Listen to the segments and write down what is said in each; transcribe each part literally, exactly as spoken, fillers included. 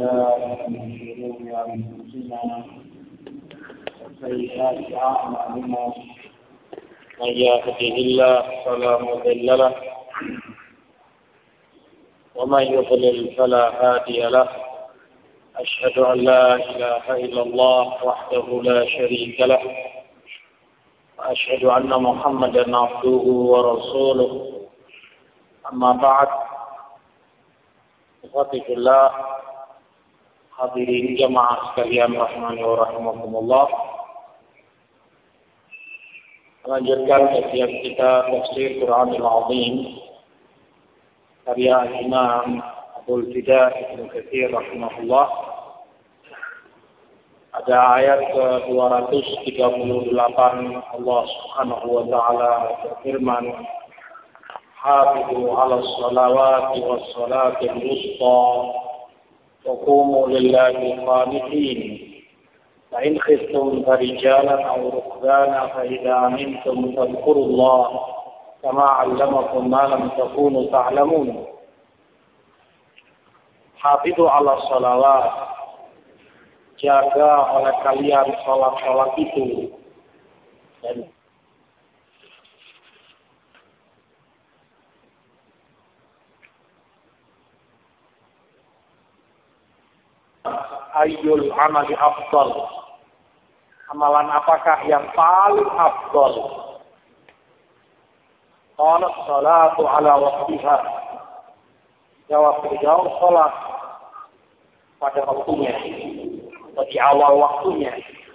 بالله من شرور أنفسنا وسيئات أعمالنا من يهده الله فلا مضل له ومن يضلل فلا هادي له أشهد أن لا إله إلا الله وحده لا شريك له وأشهد أن محمدا عبده ورسوله أما بعد Ikhwati fillah, hadirin jamaah sekalian rahimani wa rahimakumullah. Melanjutkan kajian kita tafsir Quranul Azim karya Imam Abdul Fida Ibnu Katsir rahimahullah. Ada ayat ke dua ratus tiga puluh delapan Allah Subhanahu wa taala berfirman, حافظوا على الصلوات والصلاة الوسطى وقوموا لله قانتين فإن خفتم فرجالا أو ركبانا فإذا أمنتم فاذكروا الله كما علمكم ما لم تكونوا تعلمون. حافظوا على الصلوات, jaga oleh kalian salat-salat itu, dan ayyul amali afdal, amalan apakah yang paling afdal? Qala salatu ala waqtiha, jawab beliau, salat pada waktunya atau di awal waktunya.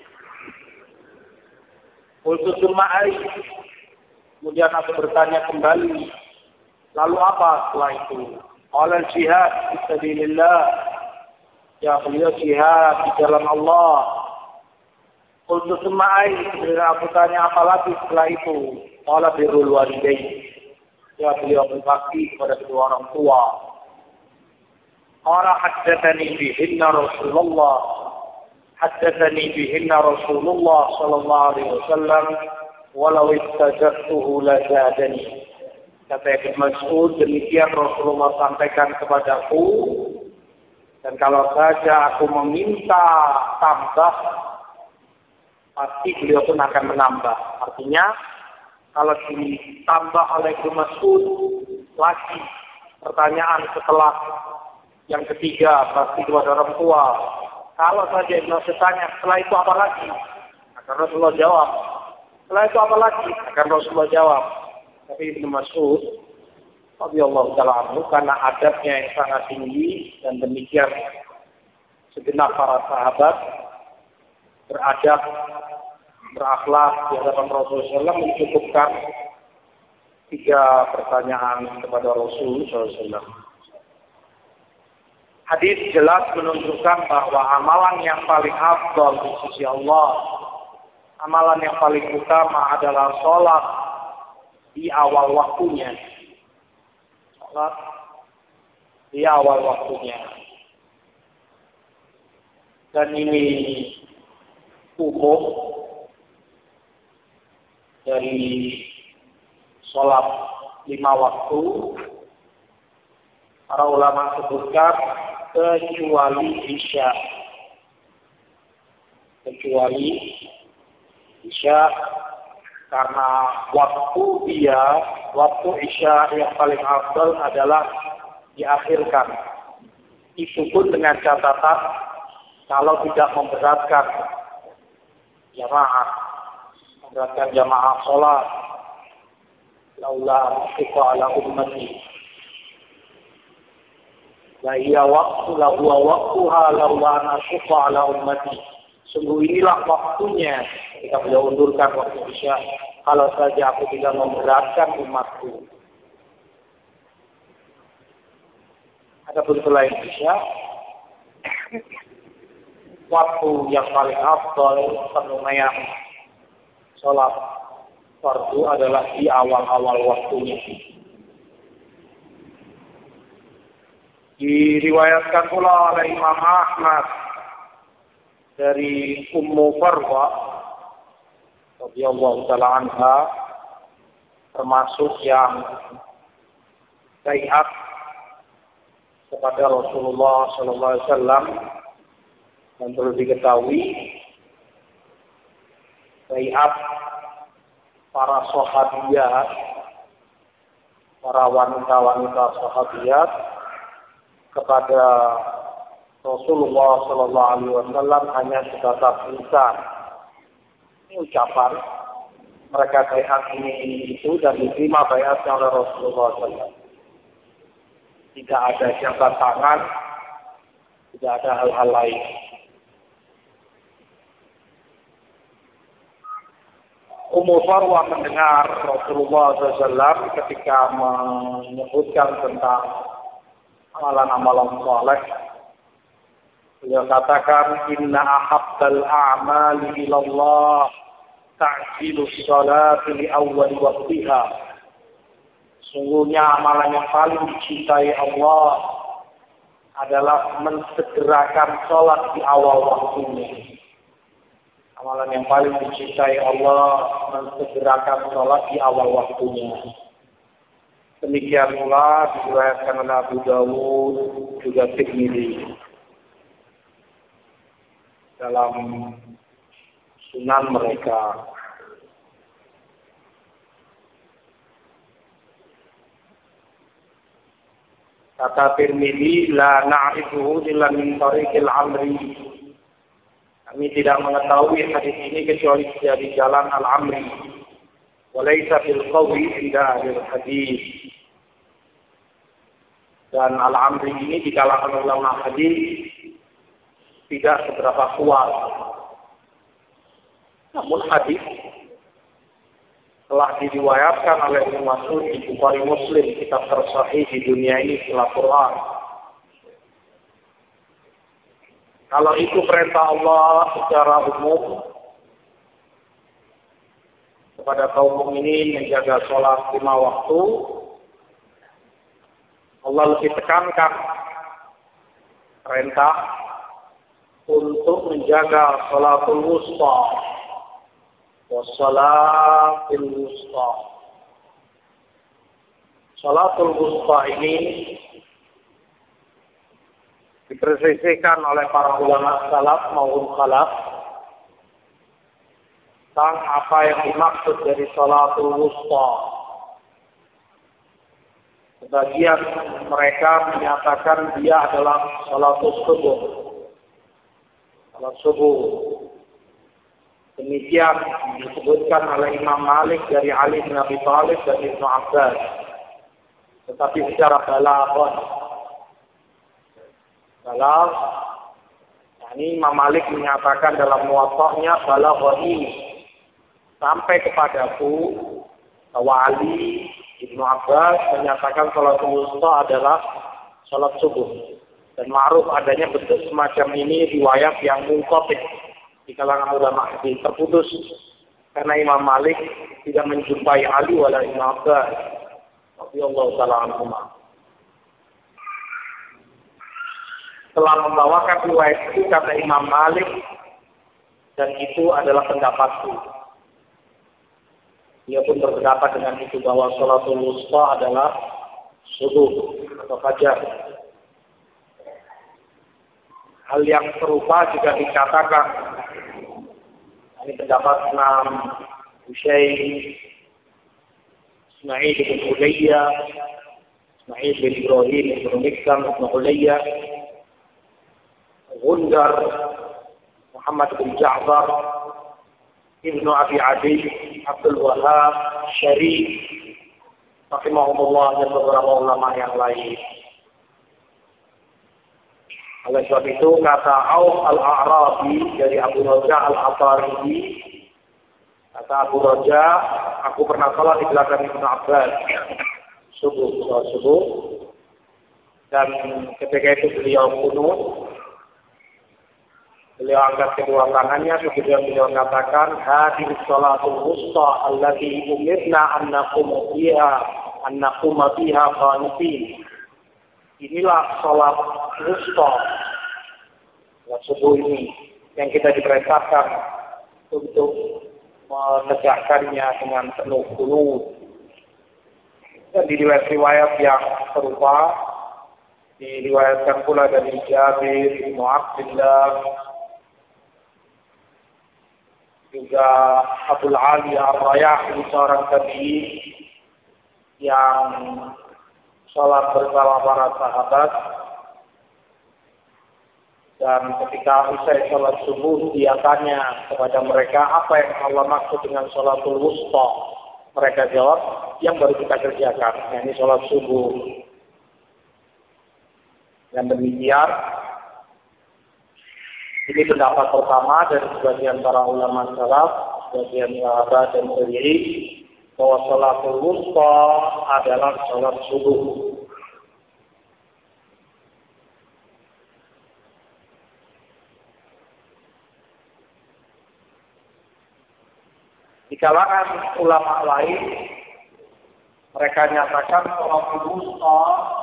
Qultu tsumma ay, kemudian aku bertanya kembali, lalu apa setelah itu? Qala jihad fi sabilillah, ya beliau jihad di jalan Allah. Qultu tsumma ay, aku tanya apa lagi setelah itu? Qala birrul walidain, ya beliau berbakti kepada kedua orang tua. Qala haddatsani bihinna Rasulullah haddatsani bihinna Rasulullah sallallahu alaihi wasallam walau istajabtuhu la zadani. Kata Ibnu Mas'ud, demikian Rasulullah sampaikan kepadaku, dan kalau saja aku meminta tambah, pasti beliau pun akan menambah. Artinya, kalau ditambah oleh Ibnu Mas'ud lagi pertanyaan setelah yang ketiga, pasti kepada orang tua. Kalau saja Ibnu Mas'ud tanya, setelah itu apa lagi? Akan Rasulullah jawab. Setelah itu apa lagi? Akan Rasulullah jawab. Tapi Ibnu Mas'ud radhiyallahu ta'ala anhu, karena adabnya yang sangat tinggi dan demikian segenap para sahabat beradab, berakhlak di hadapan Rasulullah shallallahu alaihi wasallam, mencukupkan tiga pertanyaan kepada Rasulullah shallallahu alaihi wasallam. Hadis jelas menunjukkan bahwa amalan yang paling afdal di sisi Allah, amalan yang paling utama adalah sholat di awal waktunya. Sholat di awal waktunya. Dan ini umum dari sholat lima waktu. Para ulama sebutkan kecuali Isya. Kecuali Isya, karena waktu dia, waktu Isya yang paling afdal adalah diakhirkan. Itu pun dengan catatan kalau tidak memberatkan jamaah, memberatkan jamaah sholat. Laula syuqa ala ummati, la iya waktu la huwa waktuha laula ana syuqa ala ummati. Sungguh inilah waktunya kita beliau undurkan waktu Isya, kalau saja aku tidak memberatkan umatku. Adapun selain Isya, waktu yang paling afdal penunaian sholat fardu adalah di awal-awal waktunya. Diriwayatkan pula oleh Imam Ahmad dari Ummu Farwa radhiyallahu ta'ala anha, termasuk yang bai'at kepada Rasulullah Sallallahu Alaihi Wasallam. Dan perlu diketahui, baiat para sahabiyat, para wanita-wanita sahabiyat kepada Rasulullah Sallallahu Alaihi Wasallam hanya sebatas lisan. Ini ucapan. Mereka baiat ini itu dan diterima baiatnya oleh Rasulullah Sallallahu Alaihi Wasallam. Tidak ada jabat tangan, tidak ada hal-hal lain. Ummu Farwah mendengar Rasulullah Sallallahu Alaihi Wasallam ketika menyebutkan tentang amalan-amalan saleh. Beliau katakan, inna ahabbal a'mali ilallah ta'jilu sholati li awwal waqtiha. Sungguhnya amalan yang paling dicintai Allah adalah mensegerakan sholat di awal waktunya. Amalan yang paling dicintai Allah mensegerakan sholat di awal waktunya. Demikian pula diriwayatkan oleh Abu Dawud juga Tirmidzi dalam sunan mereka. Kata Tirmidzi, la na'rifuhu illa min tariqil Amri. Kami tidak mengetahui hadis ini kecuali dari jalan Al-Amri. Wa laysa bil qawi inda ahli hadis. Dan Al-Amri ini di kalangan ulama hadis tidak seberapa kuat. Namun hadis telah diriwayatkan oleh Ibnu Mas'ud di Bukhari Muslim, kitab tersahih di dunia ini setelah Quran. Kalau itu perintah Allah secara umum kepada kaum mukminin menjaga sholat lima waktu, Allah lebih tekankan perintah untuk menjaga sholatul wusta. Wassalatul wusta. Sholatul wusta ini dipresisikan oleh para ulama salaf maupun khalaf tentang apa yang dimaksud dari sholatul wusta. Sebagian mereka menyatakan dia adalah sholatul subuh. Sholat subuh. Demikian disebutkan oleh Imam Malik dari Ali bin Abi Thalib dan Ibnu Abbas. Tetapi secara balaghah, balag, ini Imam Malik menyatakan dalam muwatta'nya balaghah ini sampai kepadaku bahwa Ali Ibnu Abbas menyatakan sholat wusta adalah sholat subuh. Dan ma'ruf adanya bentuk semacam ini riwayat yang munqati' di kalangan ulama hadis, terputus karena Imam Malik tidak menjumpai Ali wala Ibnu Abbas radhiyallahu ta'ala anhuma. Setelah membawakan riwayat itu kata Imam Malik, dan itu adalah pendapatku. Dia pun berpendapat dengan itu bahwa sholatul wusta adalah subuh atau fajar. Hal yang serupa juga dikatakan, ini pendapat Imam Husain, Ismail bin Ulayya, Ismail bin Ibrahim bin Mikdam bin Ulayya, Gundar, Muhammad bin Ja'far, Ibnu Abi Adi, Abdul Wahab, Syarif, rahimahumullah, dan beberapa ulama yang lain. Oleh sebab itu kata Auf al-A'rabi dari Abu Raja al-Ataribi, kata Abu Raja, aku pernah sholat di belakang Ibnu Abbas subuh, sholat subuh, dan ketika itu beliau kunut, beliau angkat kedua tangannya, kemudian beliau katakan, hadhihi sholatul wusta allati umirna an naqumu biha an naquma biha qanitin. Inilah sholat wusta, sholat subuh ini yang kita diperintahkan untuk menegakkannya dengan penuh qunut. Dan di riwayat-riwayat yang serupa Diriwayatkan pula dari Jabir bin Abdullah, juga Abdul Ali Ar-Rayahi, seorang tabi'in yang sholat bersama para sahabat, dan ketika usai sholat subuh dia tanya kepada mereka apa yang Allah maksud dengan sholatul wusta. Mereka jawab, yang baru kita kerjakan, yakni sholat subuh. Yang demikian, ini pendapat pertama dari sebagian para ulama salaf, sebagian sahabat dan tabi'in, bahwa sholatul wusta adalah sholat subuh. Di kalangan ulama lain, mereka nyatakan sholatul wusta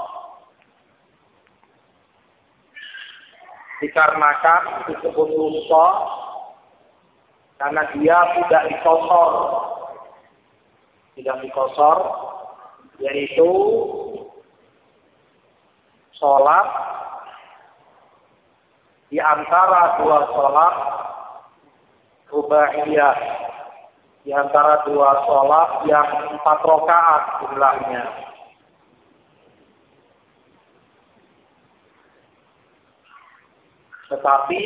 dikarenakan disebut wusta karena dia tidak dikosor, tidak dikosor, yaitu sholat di antara dua sholat rubaiyah, di antara dua sholat yang empat rakaat jumlahnya. Tetapi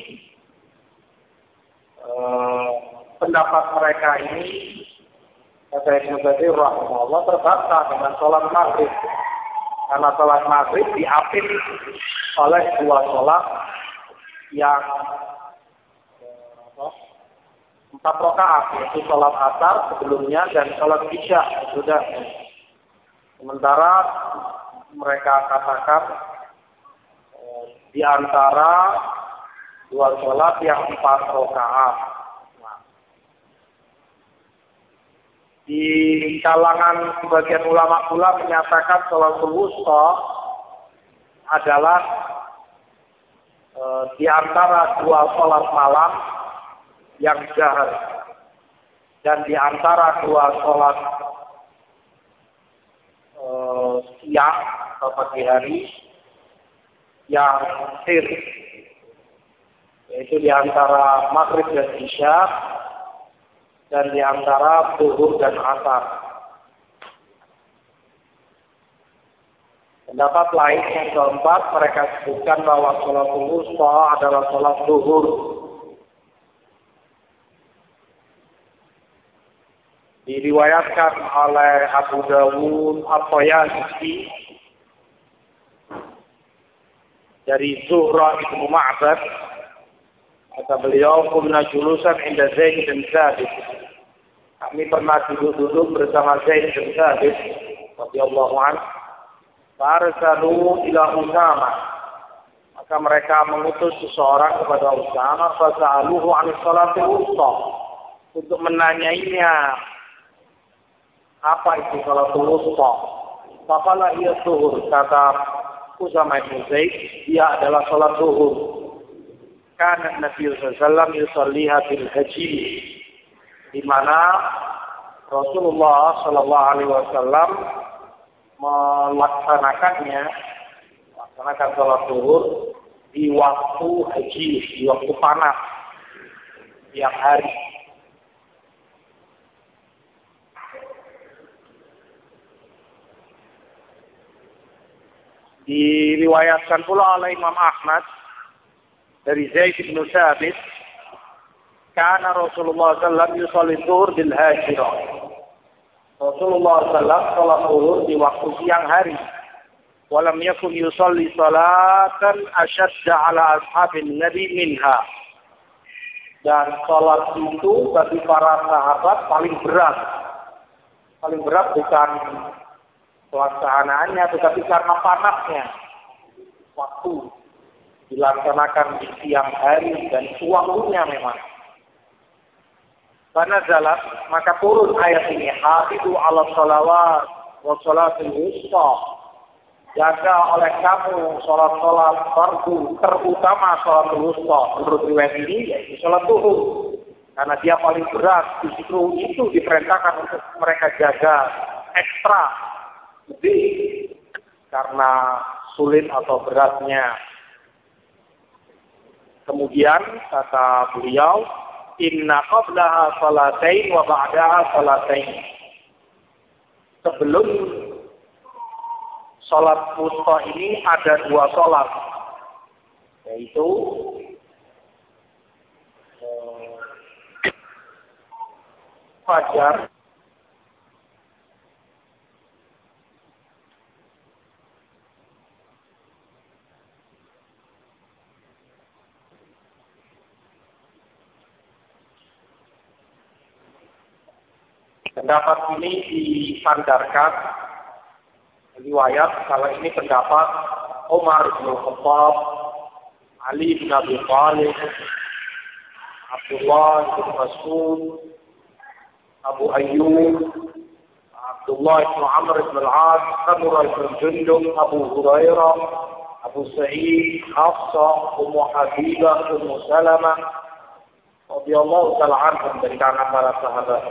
eh, pendapat mereka ini, kata Ibnu Katsir rahimahullah, terbatas dengan sholat maghrib, karena sholat maghrib diapit oleh dua sholat yang eh, empat rakaat, yaitu sholat asar sebelumnya dan sholat isya sudah. Sementara mereka katakan di antara dua sholat yang empat rakaat. Nah, di kalangan sebagian ulama pula menyatakan sholatul wusta adalah e, di antara dua sholat malam yang jahar dan di antara dua sholat e, siang atau pagi hari yang sir, yaitu di antara maghrib dan isya dan di antara zuhur dan asar. Pendapat lain yang keempat, mereka sebutkan bahwa sholatul wusta adalah sholat zuhur. Diriwayatkan oleh Abu Dawud At-Tayalisi dari Zuhra ibnu Ma'bad, kata beliau, kunna julusan inda Zaid bin Thabit. Kami pernah duduk-duduk bersama Zaid bin Thabit radhiyallahu anhu. Farsalu ila Usama. Maka mereka mengutus seseorang kepada Usama, fasa'aluhu 'an sholatil wusta, untuk menanyainya apa itu sholatul wusta. Faqala hiya zuhur, kata Usama bin Zaid, dia adalah sholat zuhur. Karena Nabi sallallahu alaihi wasallam yusalliha bil haji, di mana Rasulullah sallallahu alaihi wasallam melaksanakannya, melaksanakan sholat zuhur di waktu haji, di waktu panas, tiap hari. Diriwayatkan pula oleh Imam Ahmad dari Zaid bin Thabit, karena Rasulullah sallallahu alaihi wasallam yusalli zuhur bil hajirah. Rasulullah sallallahu alaihi wasallam salat zuhur di waktu siang hari. Walam yakun yusalli salatan ashadda ala ashabin nabi minha. Dan salat itu bagi para sahabat paling berat. Paling berat bukan pelaksanaannya, tetapi karena panasnya waktu dilaksanakan di siang hari dan waktunya memang. Karena jalan, maka turun ayat ini, hafizu ala sholawat wa sholatul wusta. Jaga oleh kamu sholat-sholat fardu, terutama sholatul wusta. Menurut riwayat ini yaitu sholat zuhur, karena dia paling berat. Justru itu diperintahkan untuk mereka jaga ekstra lebih, karena sulit atau beratnya. Kemudian kata beliau, inna qablaha salatain wa ba'daha salatain. Sebelum salat wusta ini ada dua salat, yaitu fajar pendapat ini disandarkan riwayat kalau ini pendapat Umar bin Khattab, Ali bin Abi Thalib, Abdullah bin Mas'ud, Abu Ayyub, Abdullah bin Amr bin Al-As, Samurah bin Jundub, Abu Hurairah, Abu Sa'id, Hafsah, Ummu Habibah, Ummu Salamah, radhiyallahu ta'ala anhum dari kalangan para sahabat.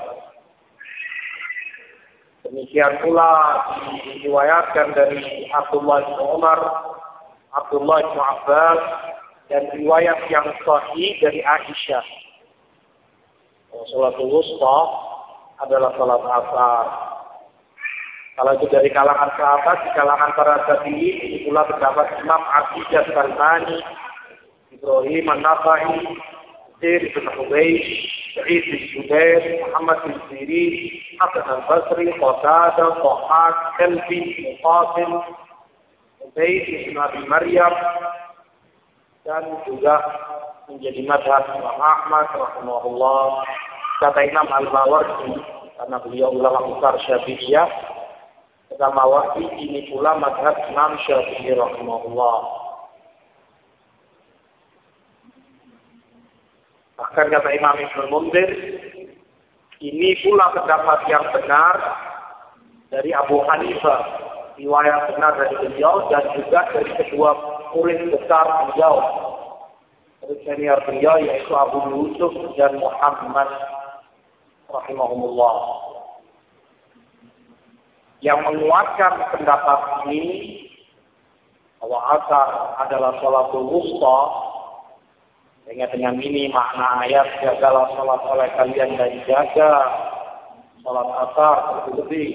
Demikian pula diriwayatkan dari Abdullah bin Umar, Abdullah bin Abbas, dan riwayat yang sahih dari Aisyah. Salatul wusta adalah salat asar. Kalau itu dari kalangan sahabat, di kalangan para tabi'in, ini pula terdapat Imam Atiyah Salmani, Ibrahim An-Nakhai, Sir bin Hubaysh, Sa'id bin Jubair, Muhammad bin Sirin, Hasan al-Basri, Qatadah, Dhahhak, Kalbi, Muqatil, Ubayd bin Abi Maryam, dan juga menjadi madhab Imam Ahmad rahimahullah. Kata Imam Al-Mawardi, karena beliau ulama besar Syafi'iyah, kata Mawardi ini pula madhab Imam Syafi'i rahimahullah. Bahkan kata Imam Ibnu Munzir, ini pula pendapat yang benar dari Abu Hanifah, riwayat benar dari beliau dan juga dari kedua murid besar beliau, dari senior beliau yaitu Abu Yusuf dan Muhammad rahimahumullah. Yang menguatkan pendapat ini bahwa asar adalah sholatul wusta, sehingga dengan ini makna ayat jagalah sholat oleh kalian dan jaga sholat asar betul-betul.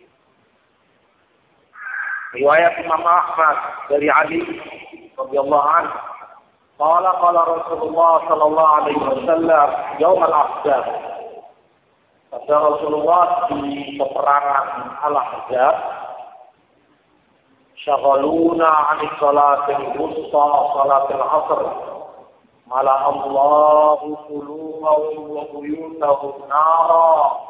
Riwayat Imam Ahmad dari Ali radhiyallahu anhu, qala qala Rasulullah sallallahu alaihi wasallam yaum al-ahzab. Kata Rasulullah di peperangan al-ahzab, syaghaluna 'ani sholatil wusta sholatil asr. Mala Allahu qulubahum wa buyutahum nara.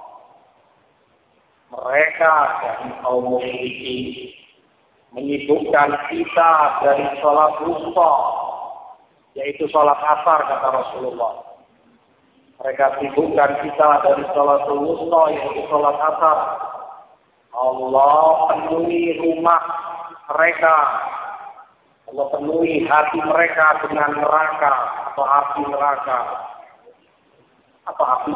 Mereka dari kaum musyrikin menyibukkan kita dari sholat wusta, yaitu sholat asar kata Rasulullah. Mereka sibukkan kita dari sholat wusta, yaitu sholat asar. Allah penuhi rumah mereka, Allah penuhi hati mereka dengan neraka atau api neraka. Apa api?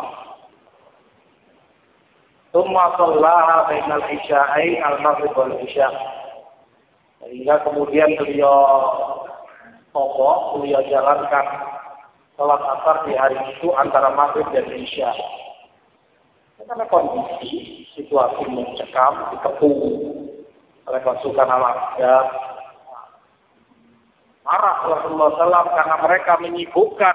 Tsumma shallaha bainal isya'ain al-maghrib wal isya'. Sehingga kemudian beliau pokok, beliau jalankan sholat asar di hari itu antara maghrib dan isya. Karena kondisi situasi mencekam, dikepung oleh pasukan al-ahzab. Marah Rasulullah shallallahu alaihi wasallam karena mereka menyibukkan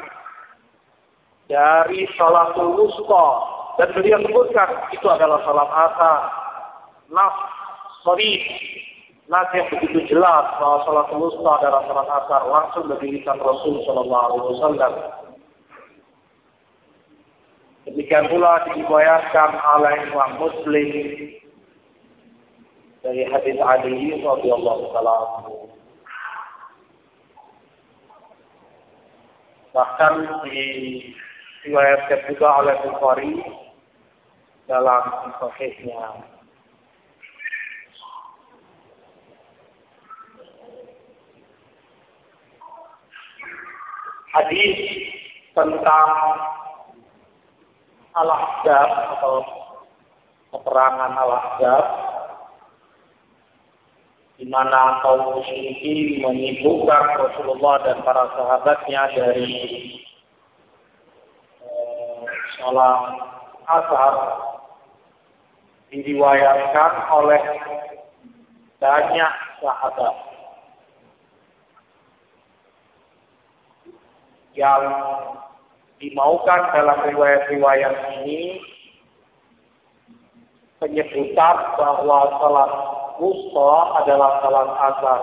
dari sholatul wusta, dan beliau sebutkan itu adalah sholat asar. Nas sorry, nas yang begitu jelas bahwa sholatul wusta adalah sholat asar langsung dari lisan Rasul shallallahu alaihi wasallam. Demikian pula diriwayatkan oleh Imam Muslim dari hadis Ali radhiyallahu taala anhu. Bahkan diriwayatkan juga oleh Bukhari dalam sahihnya. Hadis tentang Al-Ahzab atau peperangan Al-Ahzab di mana kaum musyrikin menyibukkan Rasulullah dan para sahabatnya dari eh, sholat asar, diriwayatkan oleh banyak sahabat yang dimaukan dalam riwayat-riwayat ini penyebutan bahwa salat wusta adalah salat asar.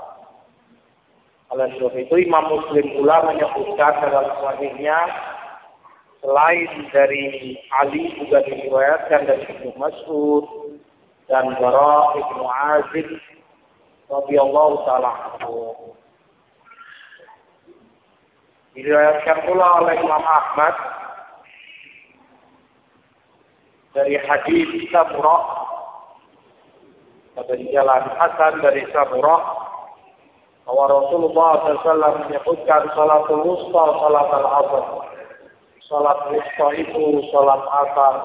Oleh sebab itu Imam Muslim pula menyebutkan dalam sahihnya, selain dari Ali juga diriwayatkan dari Ibnu Mas'ud dan Bara Ibnu Azib radhiyallahu taala anhu. Diriwayatkan pula oleh Imam Ahmad dari hadis Samurah, dari jalan Hasan dari Samurah, bahwa Rasulullah shallallahu alaihi wasallam menyebutkan salatul wusta, salat al-asr. Salat wusta itu salat asar.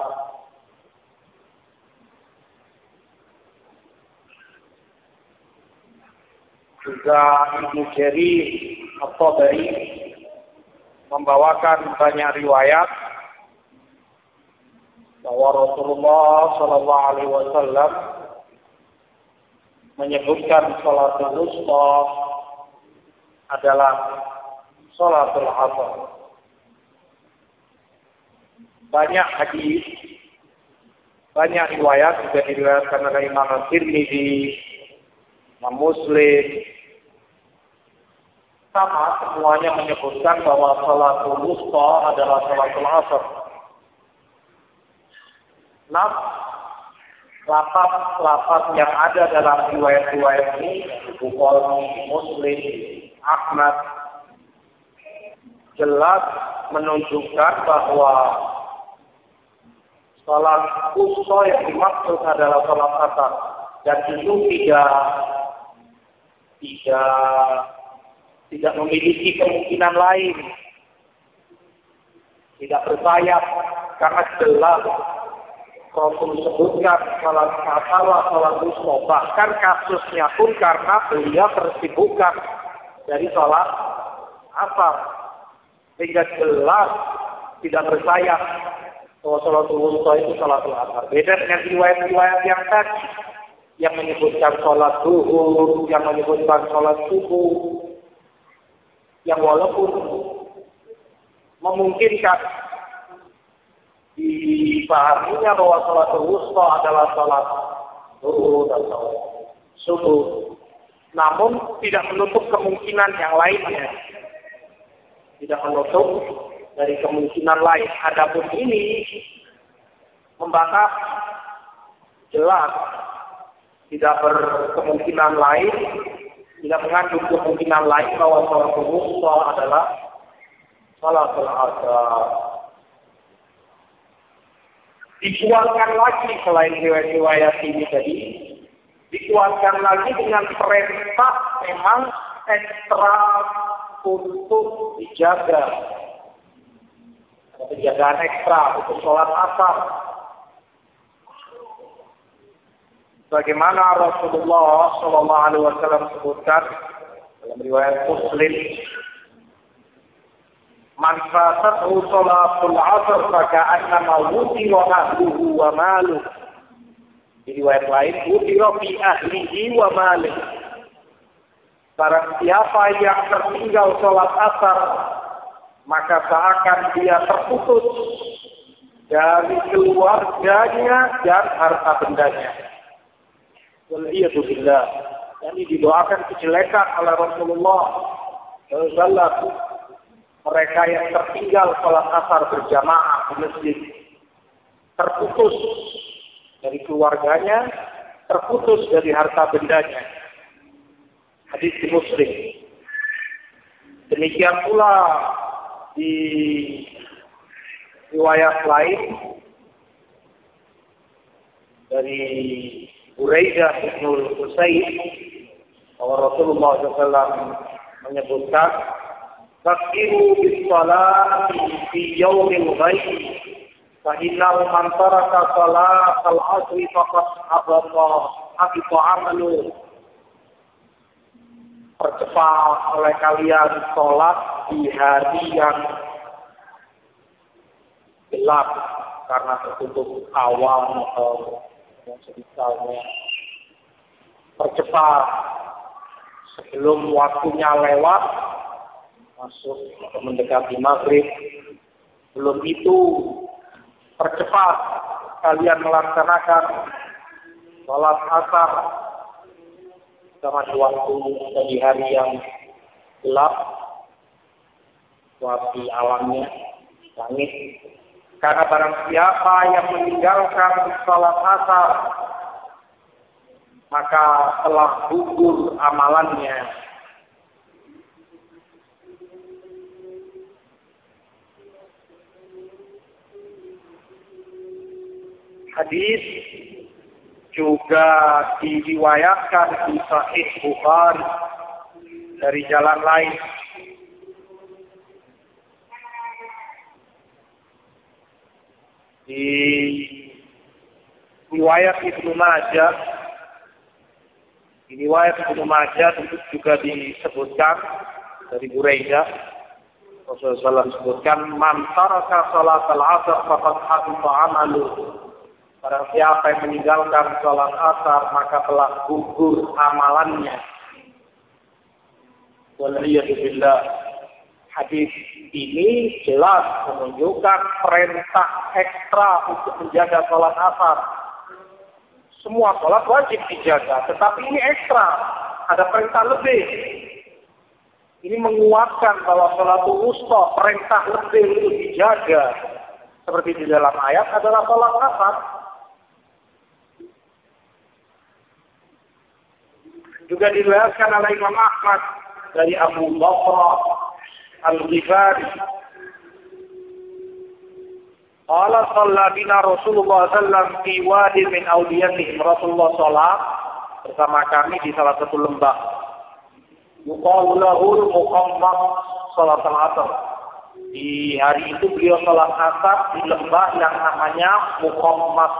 Juga Ibnu Jarir At-Tabari membawakan banyak riwayat bahwa Rasulullah shallallahu alaihi wasallam menyebutkan salatul wusta adalah salatul asar. Banyak hadis, banyak riwayat juga diriwayatkan oleh Imam Tirmidzi, Imam Muslim, sama semuanya menyebutkan bahwa salatul wusta adalah salatul asar. Nah, lafaz-lafaz yang ada dalam riwayat-riwayat ini, Bukhari, Muslim, Ahmad, jelas menunjukkan bahwa salat wusta yang dimaksud adalah salat asar, dan itu tidak tidak tidak memiliki kemungkinan lain, tidak bersayap, karena jelas Rasul sebutkan salat asar, salat wusta. Bahkan kasusnya pun karena beliau tersibukkan dari salat asar, sehingga jelas tidak bersayap bahwa salat wusta itu salat asar. Beda dengan riwayat-riwayat yang tadi, yang menyebutkan salat zuhur, yang menyebutkan salat subuh, yang walaupun memungkinkan dipahaminya bahwa salat wusta adalah salat zuhur atau subuh, namun tidak menutup kemungkinan yang lainnya, tidak menutup dari kemungkinan lain. Adapun ini membatas jelas tidak berkemungkinan lain, tidak mengandung kemungkinan lain bahwa salat wusta adalah salatul asar. Dikuatkan lagi selain riwayat-riwayat ini tadi, dikuatkan lagi dengan perintah memang ekstra untuk dijaga, penjagaan ekstra untuk sholat asar. Bagaimana Rasulullah shallallahu alaihi wasallam sebutkan dalam riwayat Muslim, man fatatuhu sholatul asr faka'annama wutira ahluhu wa maluhu. Di riwayat lain, wutira fi ahlihi wa maluhu. Barang siapa yang tertinggal sholat asar, maka seakan dia terputus dari keluarganya dan harta bendanya. Waliyadzubillah. Ini didoakan kejelekan oleh Rasulullah shallallahu alaihi wasallam. Mereka yang tertinggal sholat asar berjamaah di masjid, terputus dari keluarganya, terputus dari harta bendanya. Hadis di Muslim. Demikian pula di riwayat lain dari Buraidah bin Husayn, bahwa Rasulullah shallallahu alaihi wasallam menyebutkan, "Fakiru bis-salati fi yaumil ghaib, fa innahu man taraka salatal asri faqad habata habita amaluhu." percepat oleh kalian sholat di hari yang gelap karena tertutup awan atau yang semisalnya. Percepat sebelum waktunya lewat, masuk atau mendekati maghrib. Belum itu, percepat kalian melaksanakan sholat asar sama di waktu atau di hari yang gelap, waktu alamnya langit. Karena barang siapa yang meninggalkan sholat asar, maka telah gugur amalannya. Hadis juga diriwayatkan di Sahih Bukhari dari jalan lain. Di riwayat Ibnu Majah, di riwayat Ibnu Majah juga disebutkan dari Buraidah, Rasulullah shallallahu alaihi wasallam sebutkan, "Man taraka salat al-'asr faqad habita 'amaluhu." Barang siapa yang meninggalkan sholat asar, maka telah gugur amalannya. Waliyahillah. Hadis ini jelas menunjukkan perintah ekstra untuk menjaga sholat asar. Semua sholat wajib dijaga, tetapi ini ekstra. Ada perintah lebih. Ini menguatkan bahwa sholat wusta, perintah lebih untuk dijaga. Seperti di dalam ayat adalah sholat asar. Juga diriwayatkan oleh Imam Ahmad dari Abu Bakar Al-Ghifari. Qala shalla bina Rasulullah sallallahu alaihi wasallam fi wadi min awdiyatihim. Rasulullah sholat bersama kami di salah satu lembah. Yuqalu lahu Muhammad sholat al-asr. Di hari itu beliau sholat asar di lembah yang namanya Muhammad.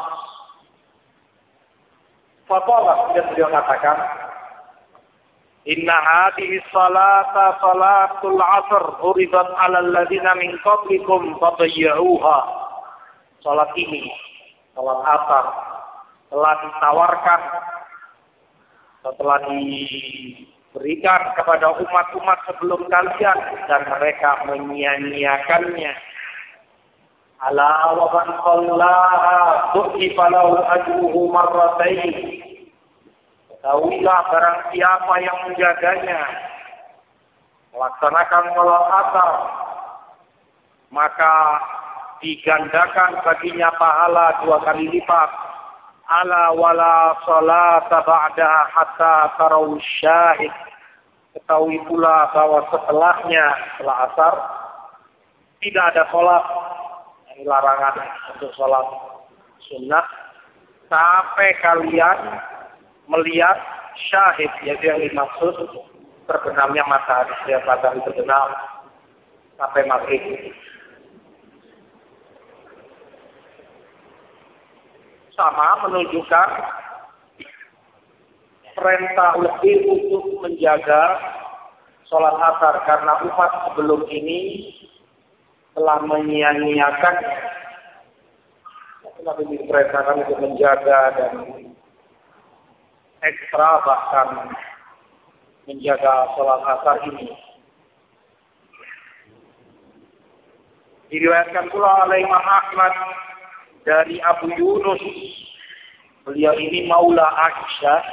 Faqala, beliau katakan, Inna hadhihi salata salatul asr uridat 'alal ladzina min qablikum fadayyuha. Salat ini, salat asar, telah ditawarkan, telah diberikan kepada umat-umat sebelum kalian dan mereka menyia-nyiakannya. Ala wa man qallaha tu'ifa lahu ajruhu marratayn. Ketahuilah barang siapa yang menjaganya, melaksanakan sholat asar, maka digandakan baginya pahala dua kali lipat. Ala wala sholata ba'daha hatta tarau syahid. Ketahui pula bahwa setelahnya, setelah asar, tidak ada sholat. Ini larangan untuk sholat sunnah sampai kalian melihat syahid, yaitu yang dimaksud terbenamnya matahari. Setiap matahari terbenam sampai maghrib. Sama menunjukkan perintah lebih untuk menjaga sholat asar karena umat sebelum ini telah menyia-nyiakan. Nabi diperintahkan untuk menjaga dan ekstra bahkan menjaga sholat asar ini. Diriwayatkan pula oleh Imam Ahmad dari Abu Yunus. Beliau ini maula Aisyah.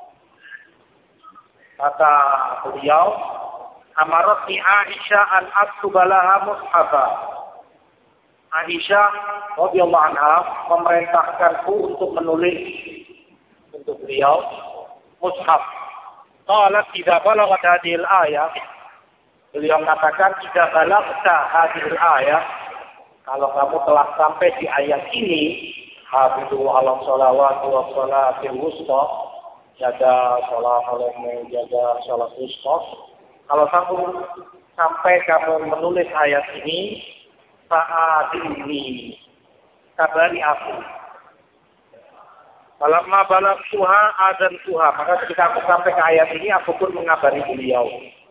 Kata beliau, Amarati Aisyah an aktuba laha mushafa. Aisyah radhiyallahu anha memerintahkanku untuk menulis untuk beliau mushaf. Qalat idza balaghat hadhil ayah. Beliau katakan idza balagta hadhil ayah, kalau kamu telah sampai di ayat ini, hafizu ala sholawati wa sholatil wusta, jaga sholat olehmu, jaga sholat wusta. Kalau kamu sampai kamu menulis ayat ini, saat ini kabari aku. Falamma balagtuha adzantuha, maka ketika aku sampai ke ayat ini aku pun mengabari beliau.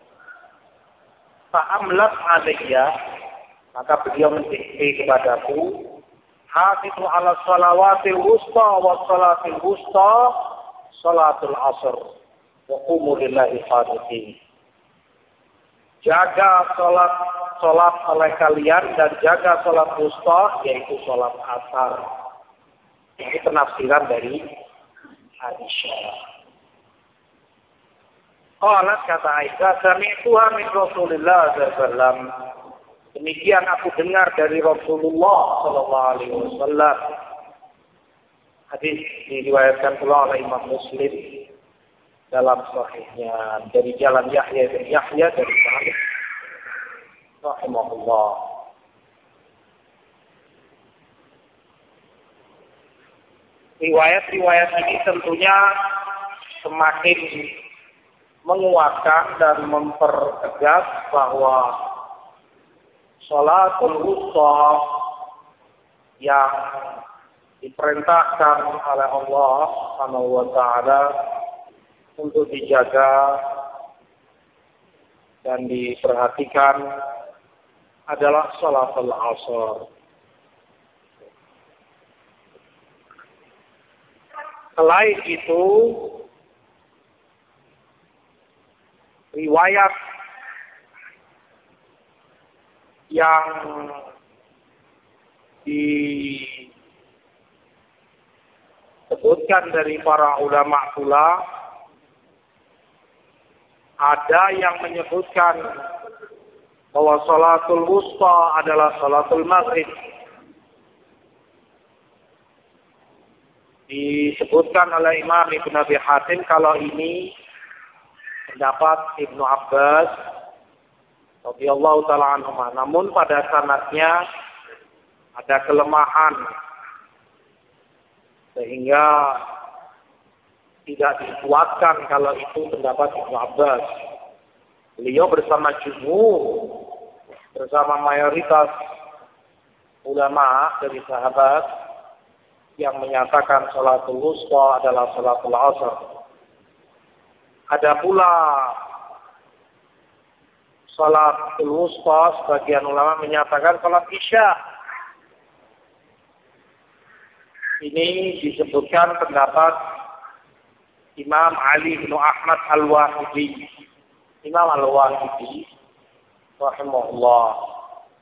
Fa'amlat alayya, maka beliau mendikte kepadaku, hafizu ala salawatil wusta wa salatil wusta salatul asr wa qumu lillahi qanitin. Jaga salat salat oleh kalian dan jaga salat wusta, yaitu salat asar. Ini penafsiran dari Aisyah. Qalat, kata Aisyah, sami'tuha min Rasulillah sallallahu alaihi wasallam. Demikian aku dengar dari Rasulullah sallallahu alaihi wasallam. Hadis diriwayatkan pula oleh Imam Muslim dalam sahihnya dari jalan Yahya bin Yahya dari Malik rahimahullah. Riwayat-riwayat ini tentunya semakin menguatkan dan mempertegas bahwa sholatul wusta yang diperintahkan oleh Allah Subhanahu wa taala untuk dijaga dan diperhatikan adalah sholatul asar. Selain itu, riwayat yang disebutkan dari para ulama pula, ada yang menyebutkan bahwa sholatul wusta adalah sholatul maghrib. Disebutkan oleh Imam Ibn Abi Hatim kalau ini pendapat Ibnu Abbas radhiyallahu taala anhu. Namun pada sanadnya ada kelemahan sehingga tidak dikuatkan kalau itu pendapat Ibnu Abbas. Beliau bersama jumhur, bersama mayoritas ulama dari sahabat yang menyatakan sholatul wusta adalah sholatul asar. Ada pula sholatul wusta, sebagian ulama menyatakan sholat isya. Ini disebutkan pendapat Imam Ali bin Ahmad Al-Wahidi. Imam Al-Wahidi rahimahullah.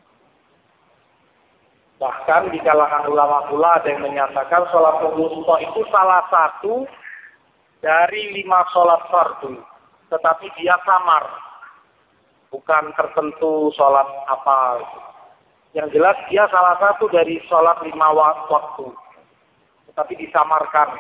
Bahkan di kalangan ulama pula ada yang menyatakan sholatul wusta itu salah satu dari lima sholat fardu, tetapi dia samar, bukan tertentu sholat apa. Yang jelas dia salah satu dari sholat lima waktu, tetapi disamarkan.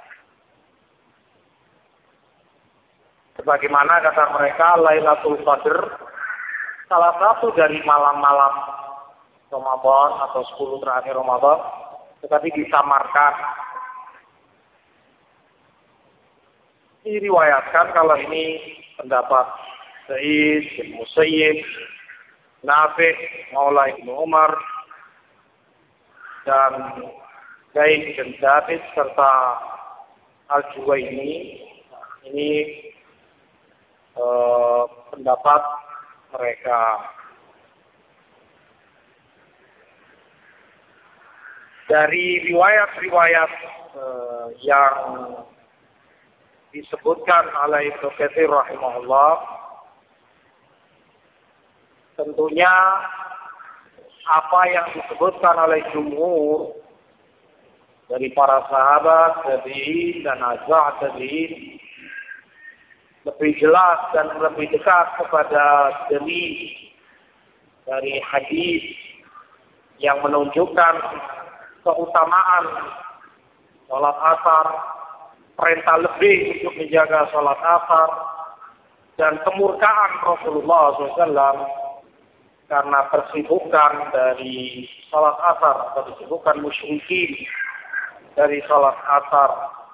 Sebagaimana kata mereka, Lailatul Qadar salah satu dari malam-malam Ramadan atau sepuluh terakhir Ramadan, tetapi disamarkan. Diriwayatkan kalau ini pendapat Sa'id bin Musayyib, Nafi' Maula Ibnu Umar, dan Zaid bin Thabit serta Al-Juwayni. Ini eh, pendapat mereka. Dari riwayat-riwayat uh, yang disebutkan oleh Ibnu Katsir rahimahullah, tentunya apa yang disebutkan oleh jumhur dari para sahabat tabi'in dan atba' tabi'in lebih jelas dan lebih dekat kepada dalil dari hadis yang menunjukkan keutamaan sholat asar, perintah lebih untuk menjaga sholat asar, dan kemurkaan Rasulullah shallallahu alaihi wasallam karena tersibukan dari sholat asar, atau tersibukan musyrikin dari sholat asar.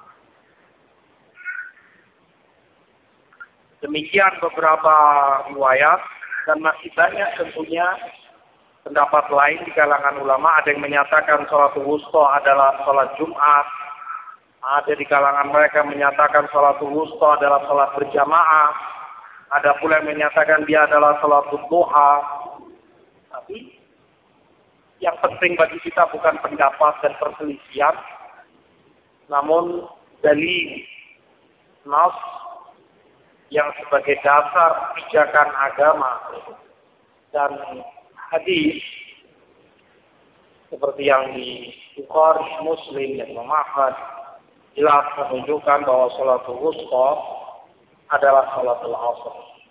Demikian beberapa riwayat, dan masih banyak tentunya pendapat lain di kalangan ulama. Ada yang menyatakan sholat wusta adalah sholat Jumat, Ada di kalangan mereka menyatakan salatul wusta adalah salat berjamaah. Ada pula yang menyatakan dia adalah salatul duha. Tapi yang penting bagi kita bukan pendapat dan perselisihan, namun dalil nas yang sebagai dasar pijakan agama dan hadis seperti yang di Bukhari, Muslim dan Imam Ahmad jelas menunjukkan bahwa salatul wusta adalah salatul asr.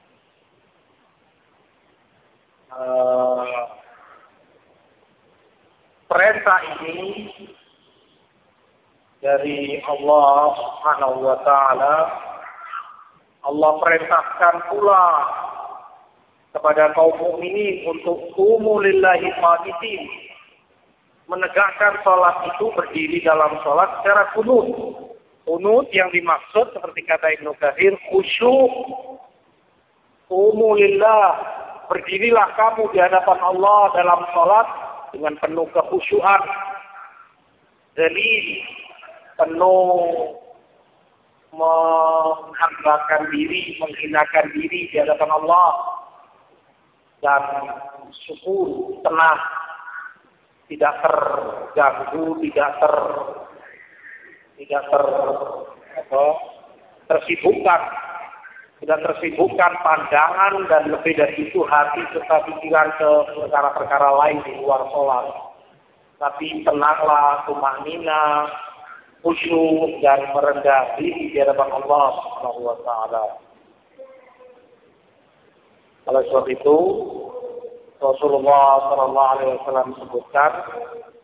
Uh, perintah ini dari Allah Subhanahu wa taala. Allah perintahkan pula kepada kaum mukminin untuk qumu lillahi qanitin, menegakkan salat itu berdiri dalam salat secara kunut. Kunut yang dimaksud seperti kata Ibnu Katsir khusyuk. Qumu lillah, berdirilah kamu di hadapan Allah dalam salat dengan penuh kekhusyuan. Dalil penuh menghambakan diri, menghinakan diri di hadapan Allah dan syukur, tenang, tidak terganggu, tidak ter tidak ter apa, tersibukkan, tidak tersibukkan pandangan dan lebih dari itu hati serta pikiran ke perkara-perkara lain di luar sholat. Tapi tenanglah, tumanina, khusyuk dan merendah diri di hadapan Allah Subhanahu wa taala. Oleh sebab itu Rasulullah sallallahu alaihi wasallam sebutkan